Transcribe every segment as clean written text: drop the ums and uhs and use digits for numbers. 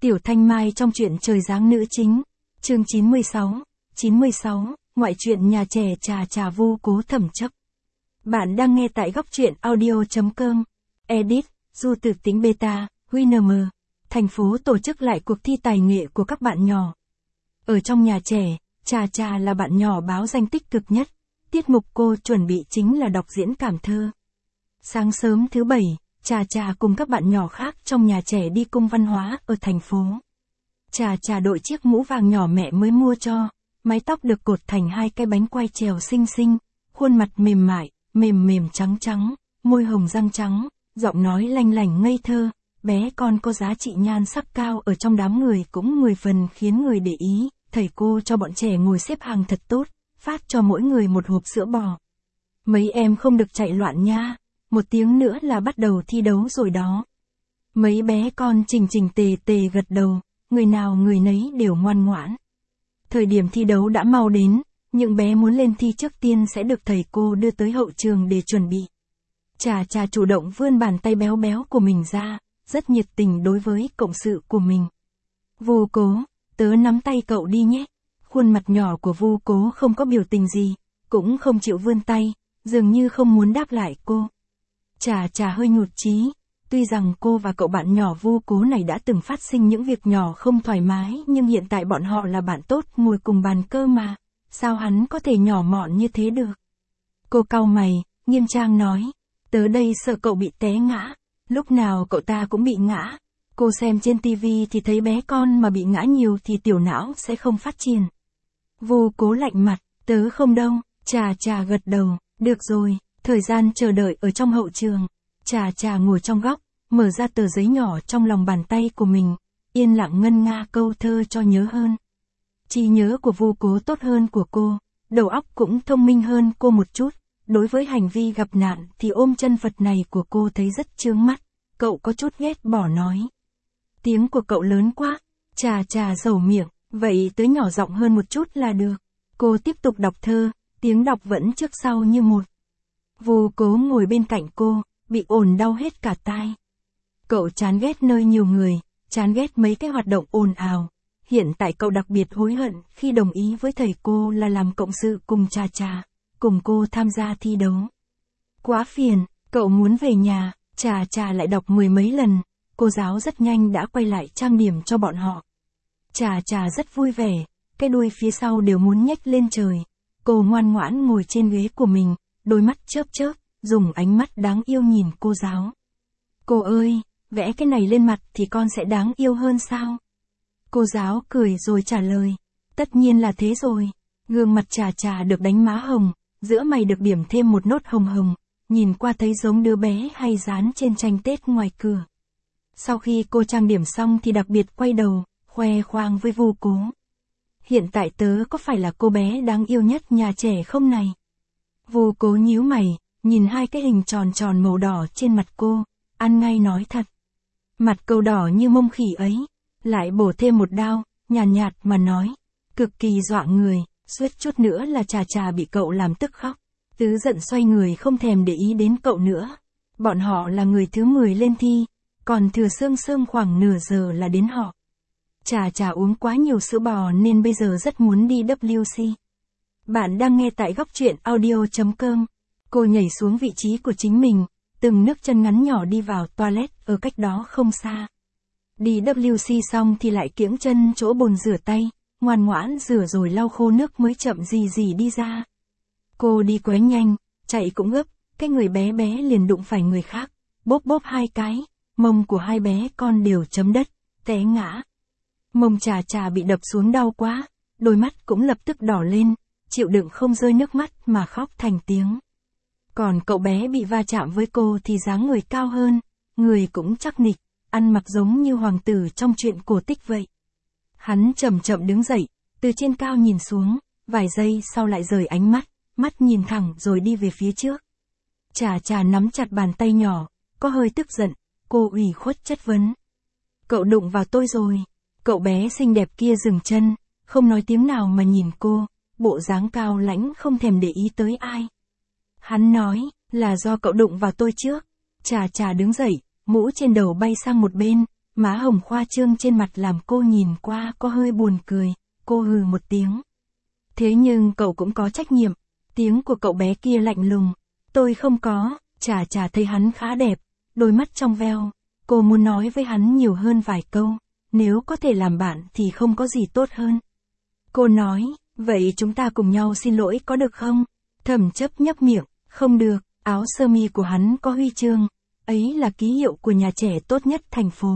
Tiểu Thanh Mai trong truyện Trời Giáng nữ chính, chương 96, ngoại truyện nhà trẻ Trà Trà Vu Cố Thẩm Chấp. Bạn đang nghe tại góc truyện audio.com. Edit, Du Tử Tĩnh Beta, WinM. Thành phố tổ chức lại cuộc thi tài nghệ của các bạn nhỏ. Ở trong nhà trẻ, Trà Trà là bạn nhỏ báo danh tích cực nhất. Tiết mục cô chuẩn bị chính là đọc diễn cảm thơ. Sáng sớm thứ Bảy, Trà Trà cùng các bạn nhỏ khác trong nhà trẻ đi cung văn hóa ở thành phố. Trà Trà đội chiếc mũ vàng nhỏ mẹ mới mua cho, mái tóc được cột thành hai cái bánh quai trèo xinh xinh, khuôn mặt mềm mại, mềm trắng trắng, môi hồng răng trắng, giọng nói lanh lảnh ngây thơ, bé con có giá trị nhan sắc cao ở trong đám người cũng 10 phần khiến người để ý. Thầy cô cho bọn trẻ ngồi xếp hàng thật tốt, phát cho mỗi người một hộp sữa bò. Mấy em không được chạy loạn nha, 1 tiếng nữa là bắt đầu thi đấu rồi đó. Mấy bé con chỉnh tề gật đầu, người nào người nấy đều ngoan ngoãn. Thời điểm thi đấu đã mau đến, những bé muốn lên thi trước tiên sẽ được thầy cô đưa tới hậu trường để chuẩn bị. Trà Trà chủ động vươn bàn tay béo béo của mình ra, rất nhiệt tình đối với cộng sự của mình. Vu Cố, tớ nắm tay cậu đi nhé. Khuôn mặt nhỏ của Vu Cố không có biểu tình gì, cũng không chịu vươn tay, dường như không muốn đáp lại cô. Trà Trà hơi nhụt chí, tuy rằng cô và cậu bạn nhỏ Vu Cố này đã từng phát sinh những việc nhỏ không thoải mái, nhưng hiện tại bọn họ là bạn tốt ngồi cùng bàn cơ mà, sao hắn có thể nhỏ mọn như thế được. Cô cau mày, nghiêm trang nói, tớ đây sợ cậu bị té ngã, lúc nào cậu ta cũng bị ngã. Cô xem trên tivi thì thấy bé con mà bị ngã nhiều thì tiểu não sẽ không phát triển. Vu Cố lạnh mặt, tớ không đâu. Trà Trà gật đầu, được rồi. Thời gian chờ đợi ở trong hậu trường, Trà Trà ngồi trong góc, mở ra tờ giấy nhỏ trong lòng bàn tay của mình, yên lặng ngân nga câu thơ cho nhớ hơn. Trí nhớ của Vu Cố tốt hơn của cô, đầu óc cũng thông minh hơn cô một chút. Đối với hành vi gặp nạn thì ôm chân Phật này của cô thấy rất chướng mắt, cậu có chút ghét bỏ nói. Tiếng của cậu lớn quá. Trà Trà dầu miệng, vậy tớ nhỏ giọng hơn một chút là được. Cô tiếp tục đọc thơ, tiếng đọc vẫn trước sau như một. Vu Cố ngồi bên cạnh cô, bị ồn đau hết cả tai. Cậu chán ghét nơi nhiều người, chán ghét mấy cái hoạt động ồn ào. Hiện tại cậu đặc biệt hối hận khi đồng ý với thầy cô là làm cộng sự cùng Trà Trà, cùng cô tham gia thi đấu. Quá phiền, cậu muốn về nhà. Trà Trà lại đọc 10 mấy lần. Cô giáo rất nhanh đã quay lại trang điểm cho bọn họ. Trà Trà rất vui vẻ, cái đuôi phía sau đều muốn nhếch lên trời. Cô ngoan ngoãn ngồi trên ghế của mình, đôi mắt chớp, dùng ánh mắt đáng yêu nhìn cô giáo. Cô ơi, vẽ cái này lên mặt thì con sẽ đáng yêu hơn sao? Cô giáo cười rồi trả lời, tất nhiên là thế rồi. Gương mặt Trà Trà được đánh má hồng, giữa mày được điểm thêm một nốt hồng hồng, nhìn qua thấy giống đứa bé hay dán trên tranh Tết ngoài cửa. Sau khi cô trang điểm xong thì đặc biệt quay đầu, khoe khoang với Vu Cố. Hiện tại tớ có phải là cô bé đáng yêu nhất nhà trẻ không này? Vu Cố nhíu mày, nhìn hai cái hình tròn tròn màu đỏ trên mặt cô, ăn ngay nói thật. Mặt cậu đỏ như mông khỉ ấy, lại bổ thêm một đao, nhạt mà nói, cực kỳ dọa người, suýt chút nữa là Trà Trà bị cậu làm tức khóc. Tứ giận xoay người không thèm để ý đến cậu nữa. Bọn họ là người thứ 10 lên thi. Còn thừa sương khoảng nửa giờ là đến họ. Trà Trà uống quá nhiều sữa bò nên bây giờ rất muốn đi WC. Bạn đang nghe tại góc truyện audio.com. Cô nhảy xuống vị trí của chính mình, từng nước chân ngắn nhỏ đi vào toilet ở cách đó không xa. Đi WC xong thì lại kiễng chân chỗ bồn rửa tay, ngoan ngoãn rửa rồi lau khô nước mới chậm gì đi ra. Cô đi quá nhanh, chạy cũng gấp, cái người bé bé liền đụng phải người khác, bóp 2 cái. Mông của hai bé con đều chấm đất, té ngã. Mông Trà Trà bị đập xuống đau quá, đôi mắt cũng lập tức đỏ lên, chịu đựng không rơi nước mắt mà khóc thành tiếng. Còn cậu bé bị va chạm với cô thì dáng người cao hơn, người cũng chắc nịch, ăn mặc giống như hoàng tử trong truyện cổ tích vậy. Hắn chậm đứng dậy, từ trên cao nhìn xuống, vài giây sau lại rời ánh mắt nhìn thẳng rồi đi về phía trước. Trà Trà nắm chặt bàn tay nhỏ, có hơi tức giận. Cô ủy khuất chất vấn. Cậu đụng vào tôi rồi. Cậu bé xinh đẹp kia dừng chân, không nói tiếng nào mà nhìn cô, bộ dáng cao lãnh không thèm để ý tới ai. Hắn nói, là do cậu đụng vào tôi trước. Trà Trà đứng dậy, mũ trên đầu bay sang một bên, má hồng khoa trương trên mặt làm cô nhìn qua có hơi buồn cười, cô hừ một tiếng. Thế nhưng cậu cũng có trách nhiệm, tiếng của cậu bé kia lạnh lùng. Tôi không có, Trà Trà thấy hắn khá đẹp, đôi mắt trong veo, cô muốn nói với hắn nhiều hơn vài câu, nếu có thể làm bạn thì không có gì tốt hơn. Cô nói, vậy chúng ta cùng nhau xin lỗi có được không? Thẩm Chấp nhấp miệng, không được, áo sơ mi của hắn có huy chương, ấy là ký hiệu của nhà trẻ tốt nhất thành phố.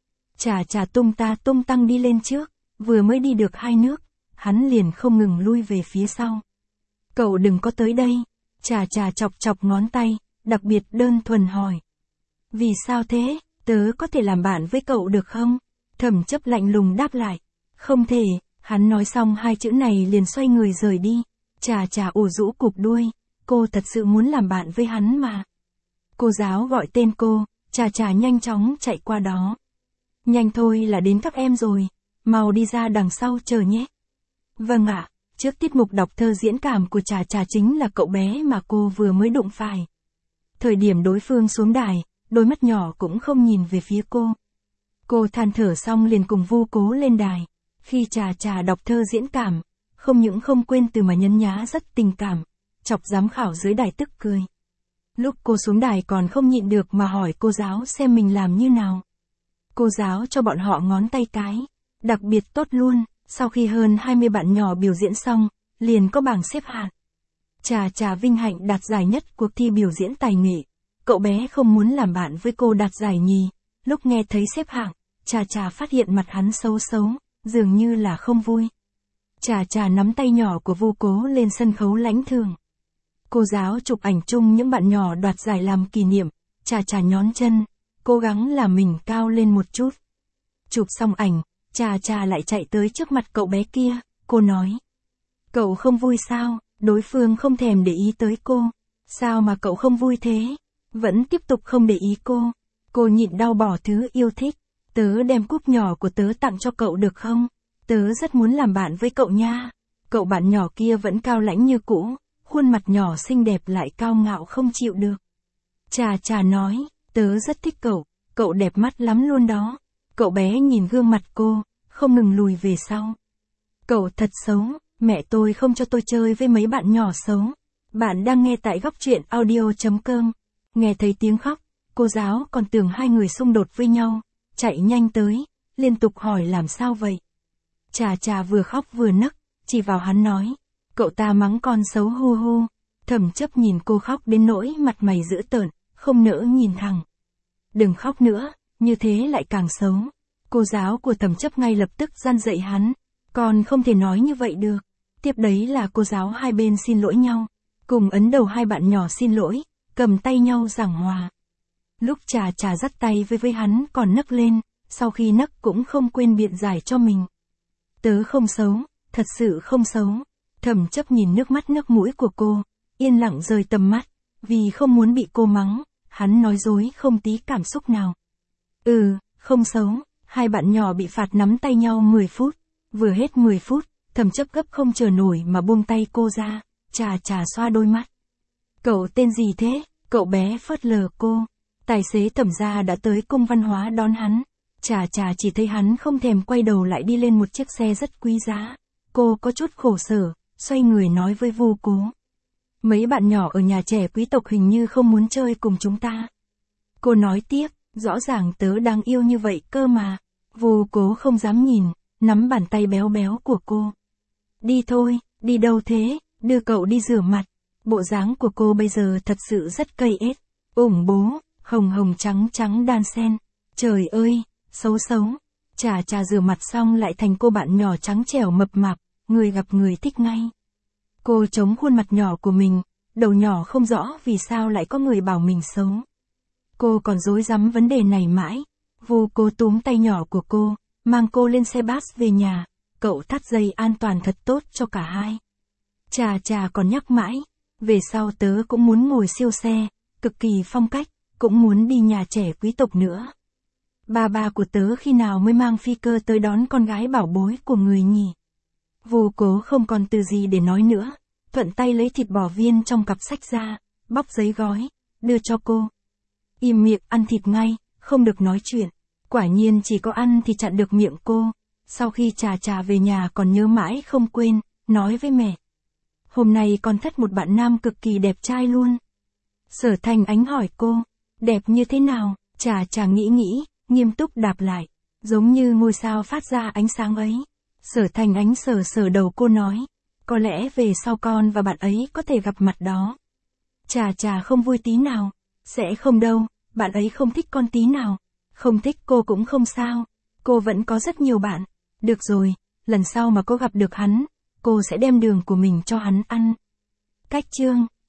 Trà Trà tung ta tung tăng đi lên trước, vừa mới đi được 2 bước, hắn liền không ngừng lui về phía sau. Cậu đừng có tới đây, Trà Trà chọc chọc ngón tay, đặc biệt đơn thuần hỏi. Vì sao thế, tớ có thể làm bạn với cậu được không? Thẩm Chấp lạnh lùng đáp lại. Không thể, hắn nói xong 2 chữ này liền xoay người rời đi. Trà Trà ủ rũ cụp đuôi, cô thật sự muốn làm bạn với hắn mà. Cô giáo gọi tên cô, Trà Trà nhanh chóng chạy qua đó. Nhanh thôi là đến các em rồi, mau đi ra đằng sau chờ nhé. Vâng ạ, trước tiết mục đọc thơ diễn cảm của Trà Trà chính là cậu bé mà cô vừa mới đụng phải. Thời điểm đối phương xuống đài, đôi mắt nhỏ cũng không nhìn về phía cô. Cô than thở xong liền cùng Vu Cố lên đài. Khi Trà Trà đọc thơ diễn cảm, không những không quên từ mà nhấn nhá rất tình cảm, chọc giám khảo dưới đài tức cười. Lúc cô xuống đài còn không nhịn được mà hỏi cô giáo xem mình làm như nào. Cô giáo cho bọn họ ngón tay cái, đặc biệt tốt luôn. Sau khi hơn 20 bạn nhỏ biểu diễn xong, liền có bảng xếp hạng. Trà Trà vinh hạnh đạt giải nhất cuộc thi biểu diễn tài nghệ. Cậu bé không muốn làm bạn với cô đạt giải nhì. Lúc nghe thấy xếp hạng, Trà Trà phát hiện mặt hắn xấu xấu, dường như là không vui. Trà Trà nắm tay nhỏ của Vu Cố lên sân khấu lãnh thưởng. Cô giáo chụp ảnh chung những bạn nhỏ đoạt giải làm kỷ niệm. Trà Trà nhón chân, cố gắng làm mình cao lên một chút. Chụp xong ảnh, Trà Trà lại chạy tới trước mặt cậu bé kia, cô nói. Cậu không vui sao? Đối phương không thèm để ý tới cô. Sao mà cậu không vui thế? Vẫn tiếp tục không để ý cô. Cô nhịn đau bỏ thứ yêu thích. Tớ đem cúp nhỏ của tớ tặng cho cậu được không? Tớ rất muốn làm bạn với cậu nha. Cậu bạn nhỏ kia vẫn cao lãnh như cũ, khuôn mặt nhỏ xinh đẹp lại cao ngạo không chịu được. Trà Trà nói, tớ rất thích cậu đẹp mắt lắm luôn đó. Cậu bé nhìn gương mặt cô, không ngừng lùi về sau. Cậu thật xấu, mẹ tôi không cho tôi chơi với mấy bạn nhỏ xấu. Bạn đang nghe tại góc truyện audio.com. Nghe thấy tiếng khóc, cô giáo còn tưởng hai người xung đột với nhau, chạy nhanh tới, liên tục hỏi làm sao vậy. Trà Trà vừa khóc vừa nấc, chỉ vào hắn nói, cậu ta mắng con xấu hu hu. Thẩm Chấp nhìn cô khóc đến nỗi mặt mày dữ tợn, không nỡ nhìn thẳng. Đừng khóc nữa, như thế lại càng xấu. Cô giáo của Thẩm Chấp ngay lập tức gian dạy hắn, con không thể nói như vậy được. Tiếp đấy là cô giáo hai bên xin lỗi nhau, cùng ấn đầu hai bạn nhỏ xin lỗi, cầm tay nhau giảng hòa. Lúc Trà Trà dắt tay với hắn còn nấc lên, sau khi nấc cũng không quên biện giải cho mình. Tớ không xấu, thật sự không xấu. Thẩm Chấp nhìn nước mắt nước mũi của cô, yên lặng rời tầm mắt, vì không muốn bị cô mắng, hắn nói dối không tí cảm xúc nào. Không xấu. Hai bạn nhỏ bị phạt nắm tay nhau 10 phút. Vừa hết 10 phút, Thẩm Chấp gấp không chờ nổi mà buông tay cô ra. Trà Trà xoa đôi mắt. Cậu tên gì thế? Cậu bé phớt lờ cô. Tài xế Thẩm gia đã tới cung văn hóa đón hắn. Trà Trà chỉ thấy hắn không thèm quay đầu lại đi lên một chiếc xe rất quý giá. Cô có chút khổ sở, xoay người nói với Vu Cố. Mấy bạn nhỏ ở nhà trẻ quý tộc hình như không muốn chơi cùng chúng ta. Cô nói tiếp, rõ ràng tớ đang yêu như vậy cơ mà. Vu Cố không dám nhìn, nắm bàn tay béo béo của cô. Đi thôi, đi đâu thế, đưa cậu đi rửa mặt. Bộ dáng của cô bây giờ thật sự rất cây ết, ủng bố, hồng hồng trắng trắng đan xen. Trời ơi, xấu xấu. Trà Trà rửa mặt xong lại thành cô bạn nhỏ trắng trẻo mập mạp, người gặp người thích ngay. Cô chống khuôn mặt nhỏ của mình, đầu nhỏ không rõ vì sao lại có người bảo mình xấu. Cô còn rối rắm vấn đề này mãi. Vu Cố túm tay nhỏ của cô, mang cô lên xe bus về nhà, cậu thắt dây an toàn thật tốt cho cả hai. Trà Trà còn nhắc mãi, về sau tớ cũng muốn ngồi siêu xe, cực kỳ phong cách, cũng muốn đi nhà trẻ quý tộc nữa. Ba của tớ khi nào mới mang phi cơ tới đón con gái bảo bối của người nhỉ? Vu Cố không còn từ gì để nói nữa, thuận tay lấy thịt bò viên trong cặp sách ra, bóc giấy gói, đưa cho cô. Im miệng ăn thịt ngay, không được nói chuyện. Quả nhiên chỉ có ăn thì chặn được miệng cô. Sau khi Trà Trà về nhà còn nhớ mãi không quên, nói với mẹ. Hôm nay con thất một bạn nam cực kỳ đẹp trai luôn. Sở Thành Ánh hỏi cô, đẹp như thế nào? Trà Trà nghĩ, nghiêm túc đáp lại, giống như ngôi sao phát ra ánh sáng ấy. Sở Thành Ánh sờ đầu cô nói, có lẽ về sau con và bạn ấy có thể gặp mặt đó. Trà Trà không vui tí nào, sẽ không đâu, bạn ấy không thích con tí nào. Không thích cô cũng không sao, cô vẫn có rất nhiều bạn. Được rồi, lần sau mà cô gặp được hắn, cô sẽ đem đường của mình cho hắn ăn. Cách chương